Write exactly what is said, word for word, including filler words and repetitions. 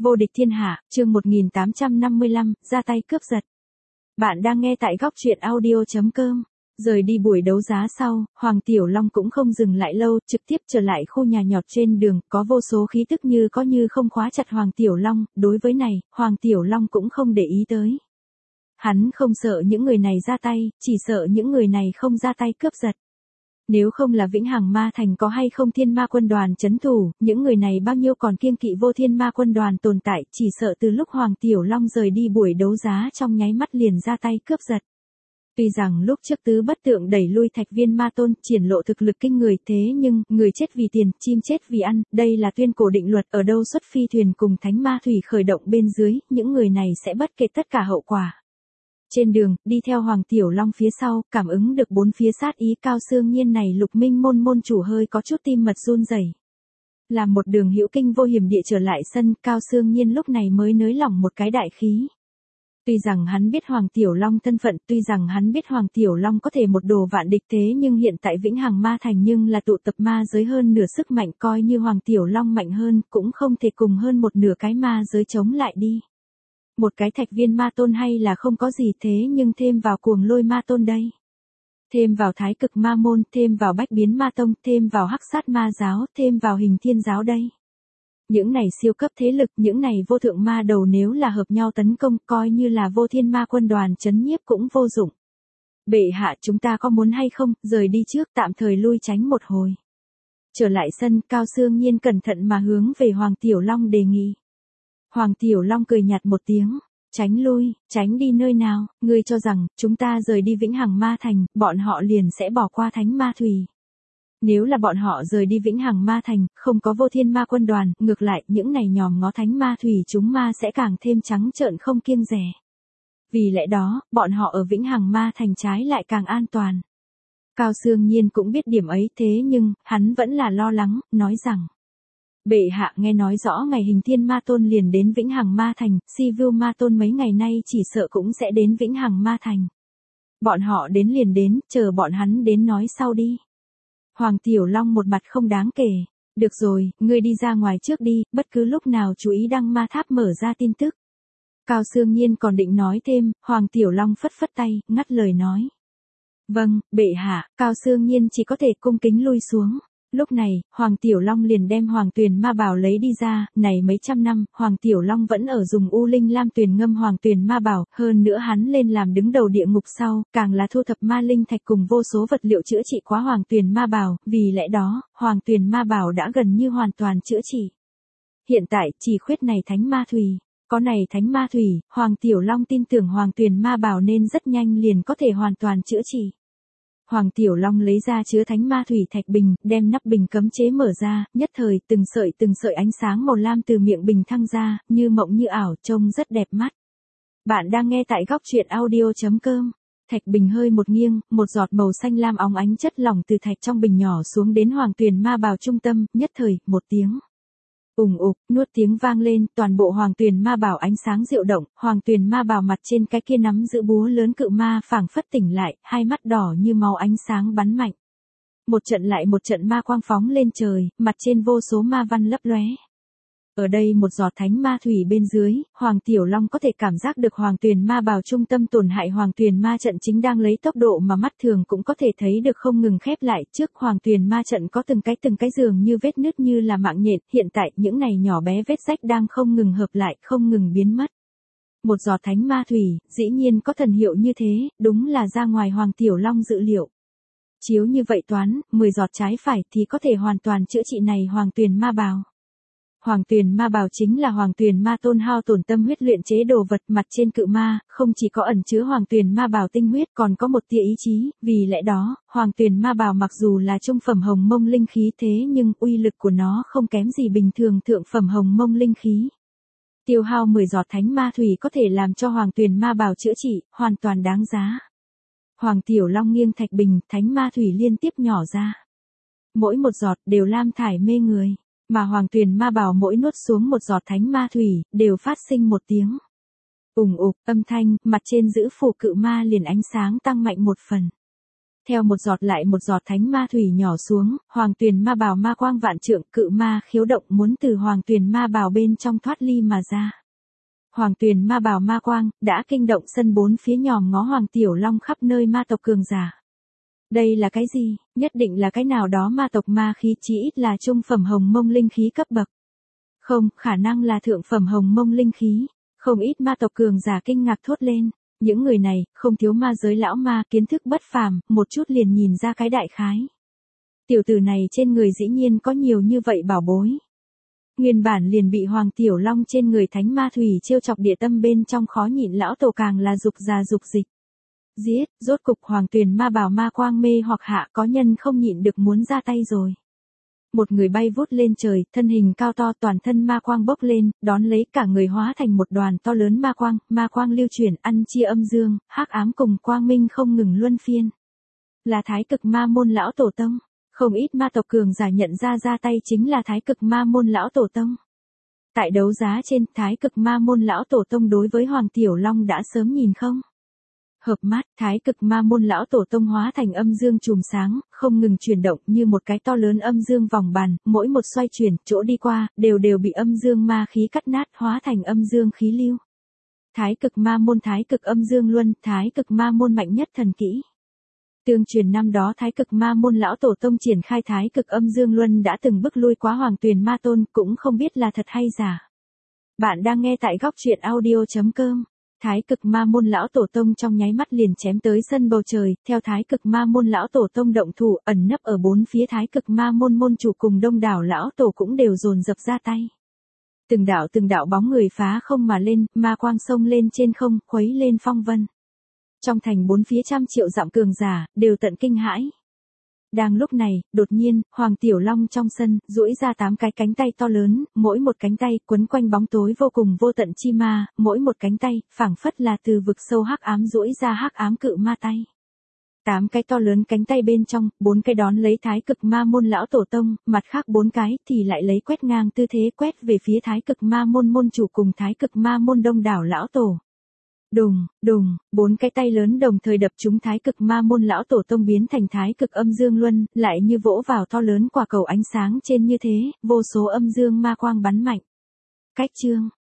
Vô địch thiên hạ, chương một nghìn tám trăm năm mươi lăm, ra tay cướp giật. Bạn đang nghe tại góc truyện audio.com. Rời đi buổi đấu giá sau, Hoàng Tiểu Long cũng không dừng lại lâu, trực tiếp trở lại khu nhà nhọt trên đường, có vô số khí tức như có như không khóa chặt Hoàng Tiểu Long, đối với này, Hoàng Tiểu Long cũng không để ý tới. Hắn không sợ những người này ra tay, chỉ sợ những người này không ra tay cướp giật. Nếu không là Vĩnh Hằng Ma Thành có hay không Thiên Ma Quân Đoàn trấn thủ, những người này bao nhiêu còn kiêng kỵ vô Thiên Ma Quân Đoàn tồn tại, chỉ sợ từ lúc Hoàng Tiểu Long rời đi buổi đấu giá trong nháy mắt liền ra tay cướp giật. Tuy rằng lúc trước tứ bất tượng đẩy lui Thạch Viên Ma Tôn, triển lộ thực lực kinh người, thế nhưng, người chết vì tiền, chim chết vì ăn, đây là tuyên cổ định luật, ở đâu xuất phi thuyền cùng thánh ma thủy khởi động bên dưới, những người này sẽ bất kể tất cả hậu quả. Trên đường, đi theo Hoàng Tiểu Long phía sau, cảm ứng được bốn phía sát ý Cao Xương Nhiên này Lục Minh môn môn chủ hơi có chút tim mật run rẩy. Làm một đường hữu kinh vô hiểm địa trở lại sân, Cao Xương Nhiên lúc này mới nới lỏng một cái đại khí. Tuy rằng hắn biết Hoàng Tiểu Long thân phận, tuy rằng hắn biết Hoàng Tiểu Long có thể một đồ vạn địch, thế nhưng hiện tại Vĩnh Hằng Ma Thành nhưng là tụ tập ma giới hơn nửa sức mạnh, coi như Hoàng Tiểu Long mạnh hơn, cũng không thể cùng hơn một nửa cái ma giới chống lại đi. Một cái Thạch Viên Ma Tôn hay là không có gì, thế nhưng thêm vào Cuồng Lôi Ma Tôn đây. Thêm vào Thái Cực Ma Môn, thêm vào Bách Biến Ma Tông, thêm vào Hắc Sát Ma Giáo, thêm vào Hình Thiên Giáo đây. Những này siêu cấp thế lực, những này vô thượng ma đầu nếu là hợp nhau tấn công, coi như là vô Thiên Ma Quân Đoàn trấn nhiếp cũng vô dụng. Bệ hạ, chúng ta có muốn hay không, rời đi trước, tạm thời lui tránh một hồi. Trở lại sân, Cao Xương Nhiên cẩn thận mà hướng về Hoàng Tiểu Long đề nghị. Hoàng Tiểu Long cười nhạt một tiếng, tránh lui, tránh đi nơi nào, ngươi cho rằng, chúng ta rời đi Vĩnh Hằng Ma Thành, bọn họ liền sẽ bỏ qua Thánh Ma Thủy. Nếu là bọn họ rời đi Vĩnh Hằng Ma Thành, không có vô Thiên Ma Quân Đoàn, ngược lại, những này nhòm ngó Thánh Ma Thủy chúng ma sẽ càng thêm trắng trợn không kiêng dè. Vì lẽ đó, bọn họ ở Vĩnh Hằng Ma Thành trái lại càng an toàn. Cao Xương Nhiên cũng biết điểm ấy, thế nhưng, hắn vẫn là lo lắng, nói rằng. Bệ hạ nghe nói rõ ngày Hình Thiên Ma Tôn liền đến Vĩnh Hằng Ma Thành, Sivu Ma Tôn mấy ngày nay chỉ sợ cũng sẽ đến Vĩnh Hằng Ma Thành. Bọn họ đến liền đến, chờ bọn hắn đến nói sau đi. Hoàng Tiểu Long một mặt không đáng kể. Được rồi, ngươi đi ra ngoài trước đi, bất cứ lúc nào chú ý đăng ma tháp mở ra tin tức. Cao Xương Nhiên còn định nói thêm, Hoàng Tiểu Long phất phất tay, ngắt lời nói. Vâng, bệ hạ, Cao Xương Nhiên chỉ có thể cung kính lui xuống. Lúc này, Hoàng Tiểu Long liền đem Hoàng Tuyền Ma Bảo lấy đi ra, này mấy trăm năm, Hoàng Tiểu Long vẫn ở dùng U Linh Lam Tuyền ngâm Hoàng Tuyền Ma Bảo, hơn nữa hắn lên làm đứng đầu địa ngục sau, càng là thu thập ma linh thạch cùng vô số vật liệu chữa trị quá Hoàng Tuyền Ma Bảo, vì lẽ đó, Hoàng Tuyền Ma Bảo đã gần như hoàn toàn chữa trị. Hiện tại, chỉ khuyết này Thánh Ma Thủy, có này Thánh Ma Thủy, Hoàng Tiểu Long tin tưởng Hoàng Tuyền Ma Bảo nên rất nhanh liền có thể hoàn toàn chữa trị. Hoàng Tiểu Long lấy ra chứa Thánh Ma Thủy thạch bình, đem nắp bình cấm chế mở ra, nhất thời từng sợi từng sợi ánh sáng màu lam từ miệng bình thăng ra, như mộng như ảo, trông rất đẹp mắt. Bạn đang nghe tại góc truyện audio.com. Thạch bình hơi một nghiêng, một giọt màu xanh lam óng ánh chất lỏng từ thạch trong bình nhỏ xuống đến Hoàng Tuyền Ma Bảo trung tâm, nhất thời, một tiếng. Ùng ục, nuốt tiếng vang lên, toàn bộ Hoàng Tuyền Ma Bảo ánh sáng diệu động, Hoàng Tuyền Ma Bảo mặt trên cái kia nắm giữ búa lớn cự ma phảng phất tỉnh lại, hai mắt đỏ như máu ánh sáng bắn mạnh. Một trận lại một trận ma quang phóng lên trời, mặt trên vô số ma văn lấp lóe. Ở đây một giọt Thánh Ma Thủy bên dưới, Hoàng Tiểu Long có thể cảm giác được Hoàng Tuyền Ma Bảo trung tâm tổn hại Hoàng Tuyền Ma trận chính đang lấy tốc độ mà mắt thường cũng có thể thấy được không ngừng khép lại, trước Hoàng Tuyền Ma trận có từng cái từng cái giường như vết nứt như là mạng nhện, hiện tại những này nhỏ bé vết rách đang không ngừng hợp lại, không ngừng biến mất. Một giọt Thánh Ma Thủy, dĩ nhiên có thần hiệu như thế, đúng là ra ngoài Hoàng Tiểu Long dự liệu. Chiếu như vậy toán, mười giọt trái phải thì có thể hoàn toàn chữa trị này Hoàng Tuyền Ma Bảo. Hoàng Tuyền Ma Bảo chính là Hoàng Tuyền Ma Tôn hao tổn tâm huyết luyện chế đồ vật, mặt trên cự ma, không chỉ có ẩn chứa Hoàng Tuyền Ma Bảo tinh huyết, còn có một tia ý chí, vì lẽ đó, Hoàng Tuyền Ma Bảo mặc dù là trung phẩm hồng mông linh khí thế nhưng uy lực của nó không kém gì bình thường thượng phẩm hồng mông linh khí. Tiêu hao mười giọt Thánh Ma Thủy có thể làm cho Hoàng Tuyền Ma Bảo chữa trị, hoàn toàn đáng giá. Hoàng Tiểu Long nghiêng thạch bình, Thánh Ma Thủy liên tiếp nhỏ ra. Mỗi một giọt đều lam thải mê người. Mà Hoàng Tuyền Ma Bảo mỗi nuốt xuống một giọt Thánh Ma Thủy, đều phát sinh một tiếng. Ùng ục, âm thanh, mặt trên giữ phủ cự ma liền ánh sáng tăng mạnh một phần. Theo một giọt lại một giọt thánh ma thủy nhỏ xuống, hoàng tuyền ma bào ma quang vạn trượng, cự ma khiếu động muốn từ hoàng tuyền ma bào bên trong thoát ly mà ra. Hoàng tuyền ma bào ma quang, đã kinh động sân bốn phía nhòm ngó Hoàng Tiểu Long khắp nơi ma tộc cường giả. Đây là cái gì? Nhất định là cái nào đó ma tộc ma khí, chí ít là trung phẩm hồng mông linh khí cấp bậc. Không, khả năng là thượng phẩm hồng mông linh khí. Không ít ma tộc cường giả kinh ngạc thốt lên. Những người này, không thiếu ma giới lão ma, kiến thức bất phàm, một chút liền nhìn ra cái đại khái. Tiểu tử này trên người dĩ nhiên có nhiều như vậy bảo bối. Nguyên bản liền bị Hoàng Tiểu Long trên người thánh ma thủy trêu chọc địa tâm bên trong khó nhịn lão tổ càng là dục già dục dịch. Giết, rốt cục hoàng tuyền ma bào ma quang mê hoặc hạ, có nhân không nhịn được muốn ra tay rồi. Một người bay vút lên trời, thân hình cao to, toàn thân ma quang bốc lên, đón lấy cả người hóa thành một đoàn to lớn ma quang, ma quang lưu chuyển, ăn chia âm dương, hắc ám cùng quang minh không ngừng luân phiên. Là Thái Cực Ma Môn lão tổ tông. Không ít ma tộc cường giả nhận ra ra tay chính là Thái Cực Ma Môn lão tổ tông. Tại đấu giá trên, Thái Cực Ma Môn lão tổ tông đối với Hoàng Tiểu Long đã sớm nhìn không hợp mắt. Thái Cực Ma Môn lão tổ tông hóa thành âm dương chùm sáng, không ngừng chuyển động như một cái to lớn âm dương vòng bàn, mỗi một xoay chuyển, chỗ đi qua, đều đều bị âm dương ma khí cắt nát, hóa thành âm dương khí lưu. Thái Cực Ma Môn, Thái Cực âm dương luân, Thái Cực Ma Môn mạnh nhất thần kỹ. Tương truyền năm đó Thái Cực Ma Môn lão tổ tông triển khai Thái Cực âm dương luân đã từng bức lui quá Hoàng Tuyền Ma Tôn, cũng không biết là thật hay giả. Bạn đang nghe tại góc truyện audio chấm com. Thái Cực Ma Môn lão tổ tông trong nháy mắt liền chém tới sân bầu trời, theo Thái Cực Ma Môn lão tổ tông động thủ, ẩn nấp ở bốn phía Thái Cực Ma Môn môn chủ cùng đông đảo lão tổ cũng đều dồn dập ra tay. Từng đạo từng đạo bóng người phá không mà lên, ma quang sông lên trên không, khuấy lên phong vân. Trong thành bốn phía trăm triệu dặm cường giả, đều tận kinh hãi. Đang lúc này, đột nhiên, Hoàng Tiểu Long trong sân, duỗi ra tám cái cánh tay to lớn, mỗi một cánh tay quấn quanh bóng tối vô cùng vô tận chi ma, mỗi một cánh tay, phảng phất là từ vực sâu hắc ám duỗi ra hắc ám cự ma tay. Tám cái to lớn cánh tay bên trong, bốn cái đón lấy Thái Cực Ma Môn lão tổ tông, mặt khác bốn cái thì lại lấy quét ngang tư thế quét về phía Thái Cực Ma Môn môn chủ cùng Thái Cực Ma Môn đông đảo lão tổ. Đùng, đùng, bốn cái tay lớn đồng thời đập trúng Thái Cực Ma Môn lão tổ tông biến thành Thái Cực âm dương luân, lại như vỗ vào to lớn quả cầu ánh sáng trên như thế, vô số âm dương ma quang bắn mạnh. Cách chương,